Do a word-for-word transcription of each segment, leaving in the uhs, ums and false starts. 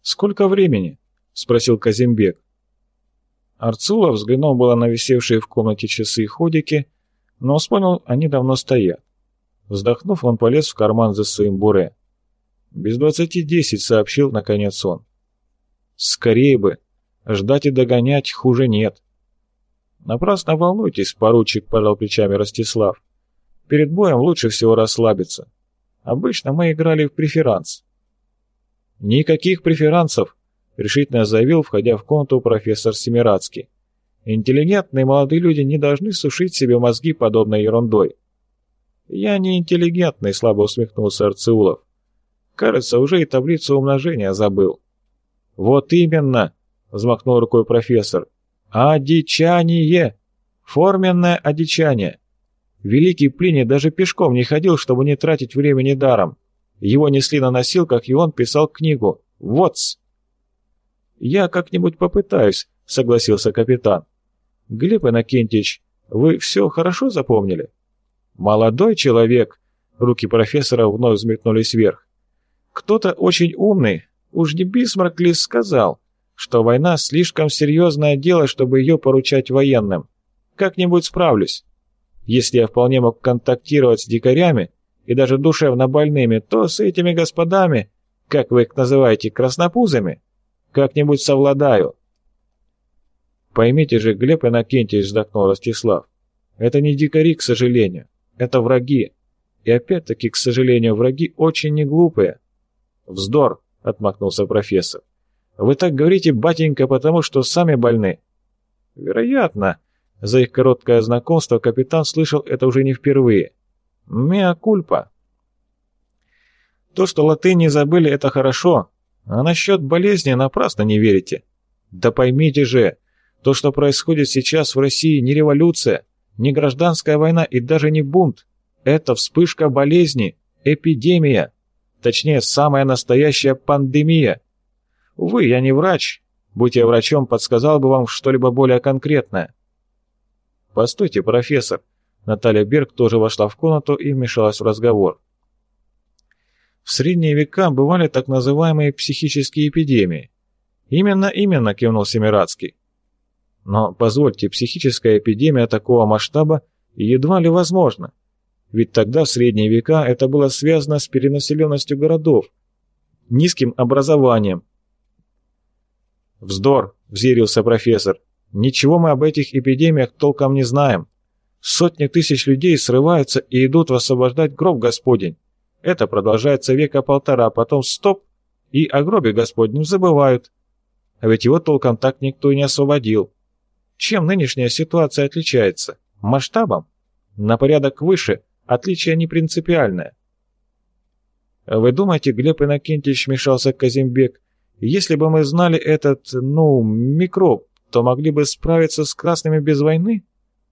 «Сколько времени?» — спросил Казимбек. Арцулов взглянул было на висевшие в комнате часы и ходики, но вспомнил, они давно стоят. Вздохнув, он полез в карман за своим буре. «Без двадцати десять», — сообщил наконец он. «Скорее бы! Ждать и догонять хуже нет». «Напрасно волнуйтесь», — поручик пожал плечами Ростислав. «Перед боем лучше всего расслабиться. Обычно мы играли в преферанс». «Никаких преферансов», — решительно заявил, входя в комнату профессор Семирадский. «Интеллигентные молодые люди не должны сушить себе мозги подобной ерундой». «Я не интеллигентный», — слабо усмехнулся Арцеулов. «Кажется, уже и таблицу умножения забыл». «Вот именно», — взмахнул рукой профессор. «Одичание! Форменное одичание! Великий Плиний даже пешком не ходил, чтобы не тратить времени даром. Его несли на носилках, и он писал книгу. Вот-с!» «Я как-нибудь попытаюсь», — согласился капитан. «Глеб Иннокентьевич, вы все хорошо запомнили?» «Молодой человек», — руки профессора вновь взметнулись вверх. «Кто-то очень умный, уж не Бисмарк ли сказал, что война слишком серьезное дело, чтобы ее поручать военным. Как-нибудь справлюсь. Если я вполне мог контактировать с дикарями и даже душевно больными, то с этими господами, как вы их называете, краснопузами, как-нибудь совладаю». «Поймите же, Глеб Иннокентьевич», — вздохнул Ростислав, — «это не дикари, к сожалению, это враги. И опять-таки, к сожалению, враги очень неглупые». «Вздор», — отмахнулся профессор. «Вы так говорите, батенька, потому что сами больны». «Вероятно». За их короткое знакомство капитан слышал это уже не впервые. «Меа кульпа». То, что латынь не забыли, это хорошо, а насчет болезни напрасно не верите. Да поймите же, то, что происходит сейчас в России, не революция, не гражданская война и даже не бунт. Это вспышка болезни, эпидемия, точнее, самая настоящая пандемия. Увы, я не врач. Будь я врачом, подсказал бы вам что-либо более конкретное. «Постойте, профессор». Наталья Берг тоже вошла в комнату и вмешалась в разговор. «В средние века бывали так называемые психические эпидемии». «Именно, именно», — кивнул Семирадский. «Но, позвольте, психическая эпидемия такого масштаба едва ли возможна. Ведь тогда, в средние века, это было связано с перенаселенностью городов, низким образованием». «Вздор», — взъярился профессор. «Ничего мы об этих эпидемиях толком не знаем. Сотни тысяч людей срываются и идут освобождать гроб Господень. Это продолжается века полтора, а потом стоп, и о гробе Господнем забывают. А ведь его толком так никто и не освободил. Чем нынешняя ситуация отличается? Масштабом? На порядок выше, отличие не принципиальное». «Вы думаете, Глеб Иннокентьевич, — вмешался Казимбек, — если бы мы знали этот, ну, микроб, то могли бы справиться с красными без войны?»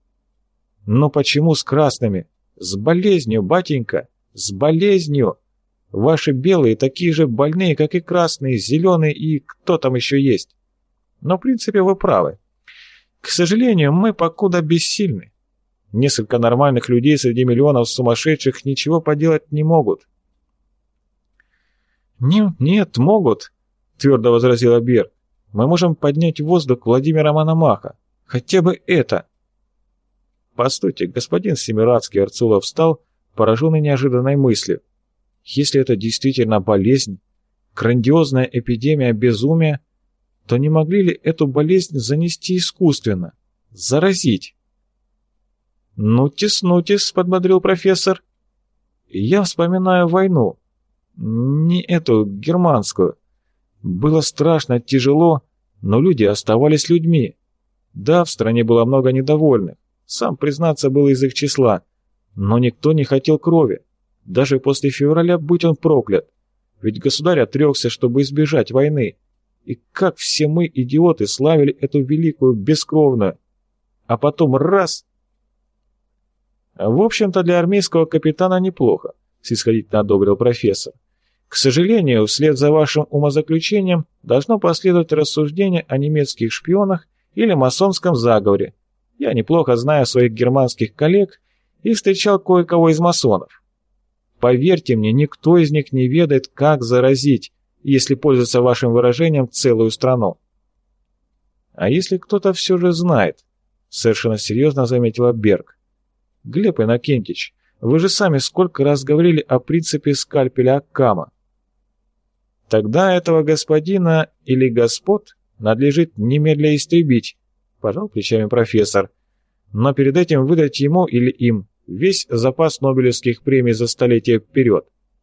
«Ну почему с красными? С болезнью, батенька, с болезнью. Ваши белые такие же больные, как и красные, зеленые и кто там еще есть. Но в принципе вы правы. К сожалению, мы покуда бессильны. Несколько нормальных людей среди миллионов сумасшедших ничего поделать не могут». «Не, нет, могут», — твердо возразила Берг. «Мы можем поднять в воздух Владимира Мономаха. Хотя бы это». «Постойте, господин Семирадский», — Арцулов встал, пораженный неожиданной мыслью. «Если это действительно болезнь, грандиозная эпидемия безумия, то не могли ли эту болезнь занести искусственно, заразить?» «Ну-тис, ну-тис», — подбодрил профессор. «Я вспоминаю войну. Не эту, германскую. Было страшно, тяжело, но люди оставались людьми. Да, в стране было много недовольных. Сам, признаться, был из их числа. Но никто не хотел крови. Даже после февраля, будь он проклят. Ведь государь отрекся, чтобы избежать войны. И как все мы, идиоты, славили эту великую, бескровную. А потом раз... В общем-то, для армейского капитана неплохо, снисходительно одобрил профессор. К сожалению, вслед за вашим умозаключением должно последовать рассуждение о немецких шпионах или масонском заговоре. Я неплохо знаю своих германских коллег и встречал кое-кого из масонов. Поверьте мне, никто из них не ведает, как заразить, если пользоваться вашим выражением, целую страну. А если кто-то все же знает, совершенно серьезно заметила Берг. Глеб Иннокентич, вы же сами сколько раз говорили о принципе скальпеля Аккама. Тогда этого господина или господ надлежит немедля истребить, пожал плечами профессор, но перед этим выдать ему или им весь запас нобелевских премий за столетие вперед.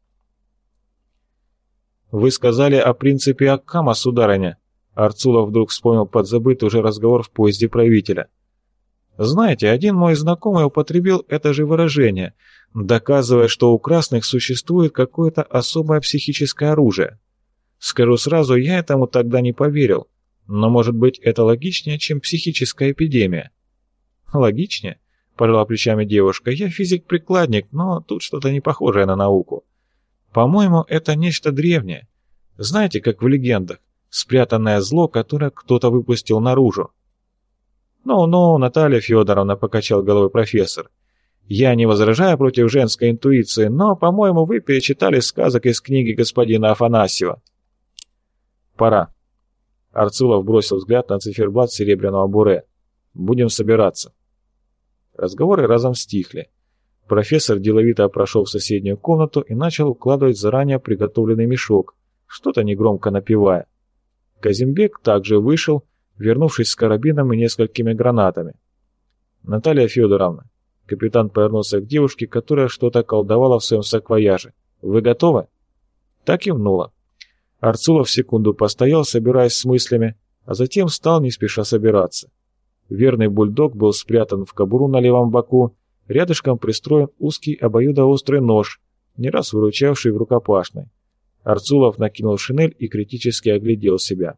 Вы сказали о принципе Аккама, сударыня. Арцулов вдруг вспомнил подзабытый уже разговор в поезде правителя. Знаете, один мой знакомый употребил это же выражение, доказывая, что у красных существует какое-то особое психическое оружие. Скажу сразу, я этому тогда не поверил, но, может быть, это логичнее, чем психическая эпидемия. Логичнее? Пожала плечами девушка. Я физик-прикладник, но тут что-то не похожее на науку. По-моему, это нечто древнее. Знаете, как в легендах, спрятанное зло, которое кто-то выпустил наружу. «Ну-ну, Наталья Федоровна», — покачал головой профессор. «Я не возражаю против женской интуиции, но, по-моему, вы перечитали сказок из книги господина Афанасьева». «Пора». Арцулов бросил взгляд на циферблат серебряного буре. «Будем собираться». Разговоры разом стихли. Профессор деловито прошел в соседнюю комнату и начал укладывать заранее приготовленный мешок, что-то негромко напевая. Казимбек также вышел, вернувшись с карабином и несколькими гранатами. «Наталья Федоровна», — капитан повернулся к девушке, которая что-то колдовала в своем саквояже. «Вы готовы?» Так кивнула. Арцулов секунду постоял, собираясь с мыслями, а затем стал не спеша собираться. Верный бульдог был спрятан в кобуру на левом боку, рядышком пристроен узкий обоюдоострый нож, не раз выручавший в рукопашной. Арцулов накинул шинель и критически оглядел себя.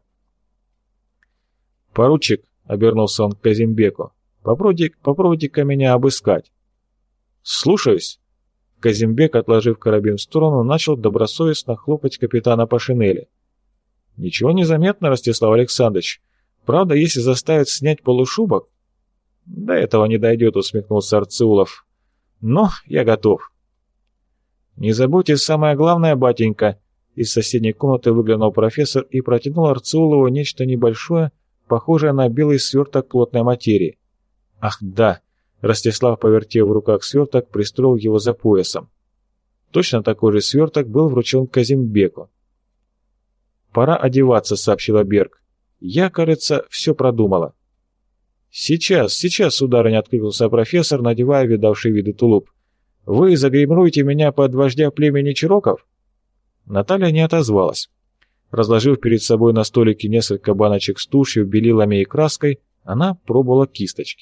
«Поручик», — обернулся он к Казимбеку, — «попробуйте, попробуйте-ка меня обыскать». «Слушаюсь». Казимбек, отложив карабин в сторону, начал добросовестно хлопать капитана по шинели. «Ничего не заметно, Ростислав Александрович. Правда, если заставить снять полушубок...» «До этого не дойдет», — усмехнулся Арцулов. «Но я готов». «Не забудьте самое главное, батенька», — из соседней комнаты выглянул профессор и протянул Арцулову нечто небольшое, похожее на белый сверток плотной материи. «Ах, да!» — Ростислав, повертев в руках сверток, пристроил его за поясом. Точно такой же сверток был вручен Казимбеку. «Пора одеваться», — сообщила Берг. «Я, кажется, все продумала». «Сейчас, сейчас, сударыня», — откликнулся профессор, надевая видавший виды тулуп. «Вы загримируете меня под вождя племени Чироков?» Наталья не отозвалась. Разложив перед собой на столике несколько баночек с тушью, белилами и краской, она пробовала кисточки.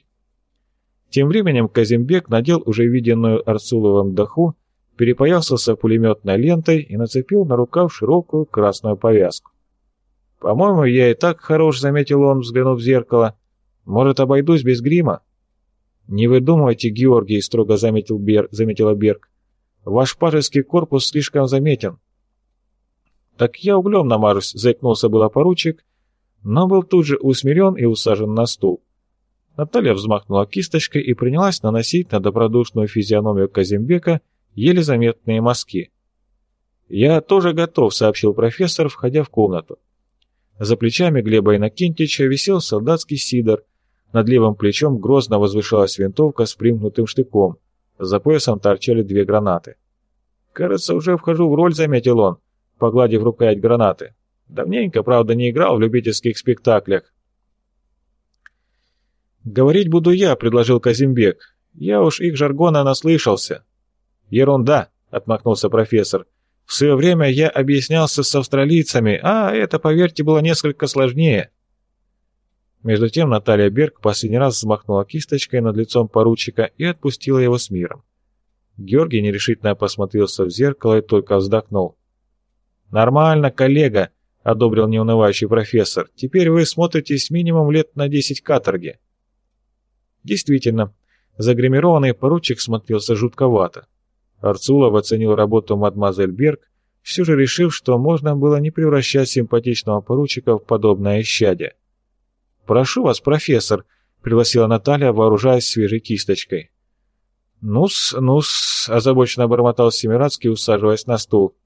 Тем временем Казимбек надел уже виденную Арцуловым даху, перепоясался пулеметной лентой и нацепил на рукав широкую красную повязку. «По-моему, я и так хорош», — заметил он, взглянув в зеркало. «Может, обойдусь без грима?» «Не выдумывайте, Георгий», — строго заметил Бер, заметила Берг. «Ваш пажеский корпус слишком заметен». «Так я углем намажусь», — заикнулся было поручик, но был тут же усмирен и усажен на стул. Наталья взмахнула кисточкой и принялась наносить на добродушную физиономию Казимбека еле заметные мазки. «Я тоже готов», — сообщил профессор, входя в комнату. За плечами Глеба Иннокентича висел солдатский сидор, над левым плечом грозно возвышалась винтовка с примкнутым штыком, за поясом торчали две гранаты. «Кажется, уже вхожу в роль», — заметил он, погладив рукоять гранаты. «Давненько, правда, не играл в любительских спектаклях». «Говорить буду я», — предложил Казимбек. «Я уж их жаргона наслышался». «Ерунда», — отмахнулся профессор. «В свое время я объяснялся с австралийцами, а это, поверьте, было несколько сложнее». Между тем Наталья Берг последний раз взмахнула кисточкой над лицом поручика и отпустила его с миром. Георгий нерешительно посмотрелся в зеркало и только вздохнул. «Нормально, коллега», — одобрил неунывающий профессор. «Теперь вы смотритесь минимум лет на десять каторги». Действительно, загримированный поручик смотрелся жутковато. Арцулов оценил работу мадемуазель Берг, все же решив, что можно было не превращать симпатичного поручика в подобное исчадие. «Прошу вас, профессор», — пригласила Наталья, вооружаясь свежей кисточкой. «Ну-с, ну-с», — озабоченно бормотал Семирадский, усаживаясь на стул.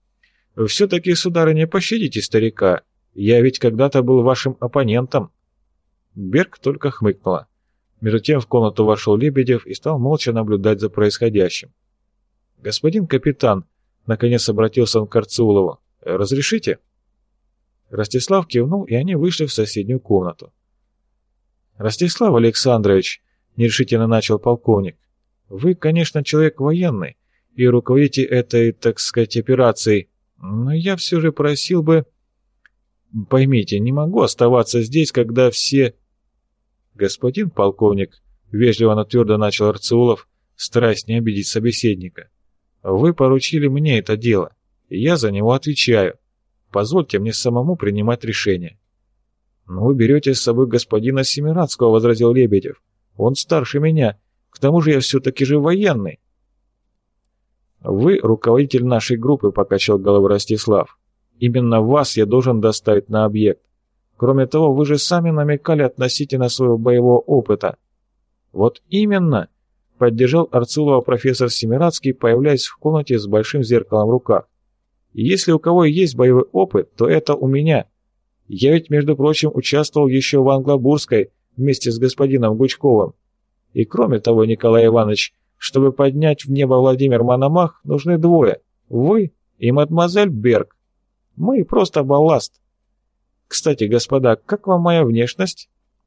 Все-таки, сударыня, пощадите старика. Я ведь когда-то был вашим оппонентом». Берг только хмыкнула. Между тем в комнату вошел Лебедев и стал молча наблюдать за происходящим. «Господин капитан», — наконец обратился он к Арцеулову, — «разрешите?» Ростислав кивнул, и они вышли в соседнюю комнату. «Ростислав Александрович», — нерешительно начал полковник, — «вы, конечно, человек военный и руководите этой, так сказать, операцией, но я все же просил бы... Поймите, не могу оставаться здесь, когда все...» «Господин полковник», — вежливо, но твердо начал Арцеулов, стараясь не обидеть собеседника, — «вы поручили мне это дело, и я за него отвечаю. Позвольте мне самому принимать решение». «Но вы берете с собой господина Семирадского», — возразил Лебедев. «Он старше меня, к тому же я все-таки же военный». «Вы руководитель нашей группы», — покачал головой Ростислав. «Именно вас я должен доставить на объект. Кроме того, вы же сами намекали относительно своего боевого опыта». «Вот именно», — поддержал Арцулова профессор Семирадский, появляясь в комнате с большим зеркалом в руках. «Если у кого и есть боевой опыт, то это у меня. Я ведь, между прочим, участвовал еще в Англобурской вместе с господином Гучковым. И кроме того, Николай Иванович, чтобы поднять в небо Владимир Мономах, нужны двое. Вы и мадемуазель Берг. Мы просто балласт. Кстати, господа, как вам моя внешность?»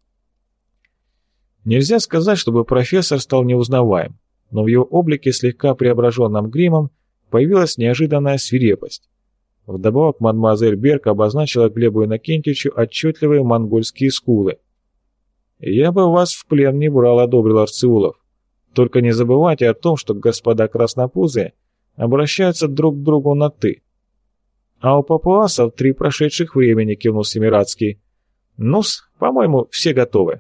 Нельзя сказать, чтобы профессор стал неузнаваем, но в его облике, слегка преображенном гримом, появилась неожиданная свирепость. Вдобавок мадемуазель Берг обозначила Глебу Иннокентьевичу отчетливые монгольские скулы. «Я бы вас в плен не брал», — одобрил Арцеулов. «Только не забывайте о том, что господа краснопузые обращаются друг к другу на «ты». «А у папуасов три прошедших времени», — кивнул Семирадский. «Ну-с, по-моему, все готовы».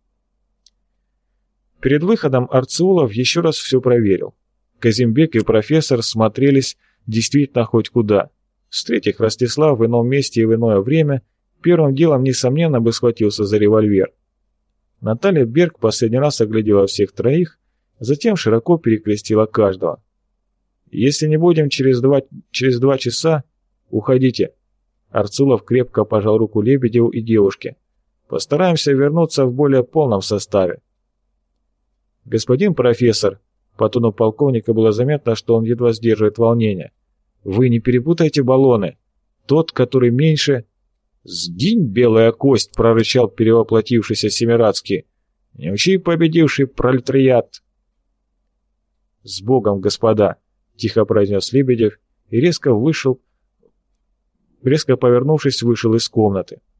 Перед выходом Арцеулов еще раз все проверил. Казимбек и профессор смотрелись действительно хоть куда. Встретив Ростислав в ином месте и в иное время, первым делом, несомненно, бы схватился за револьвер. Наталья Берг последний раз оглядела всех троих, затем широко перекрестила каждого. «Если не будем через два, через два часа, уходите». Арцулов крепко пожал руку Лебедеву и девушке. «Постараемся вернуться в более полном составе». «Господин профессор», по тону полковника было заметно, что он едва сдерживает волнение, «вы не перепутайте баллоны. Тот, который меньше...» «Сгинь, белая кость!» — прорычал перевоплотившийся Семирадский. «Не учи победивший пролетариат!» «С Богом, господа!» — тихо произнес Лебедев и резко вышел, резко повернувшись, вышел из комнаты.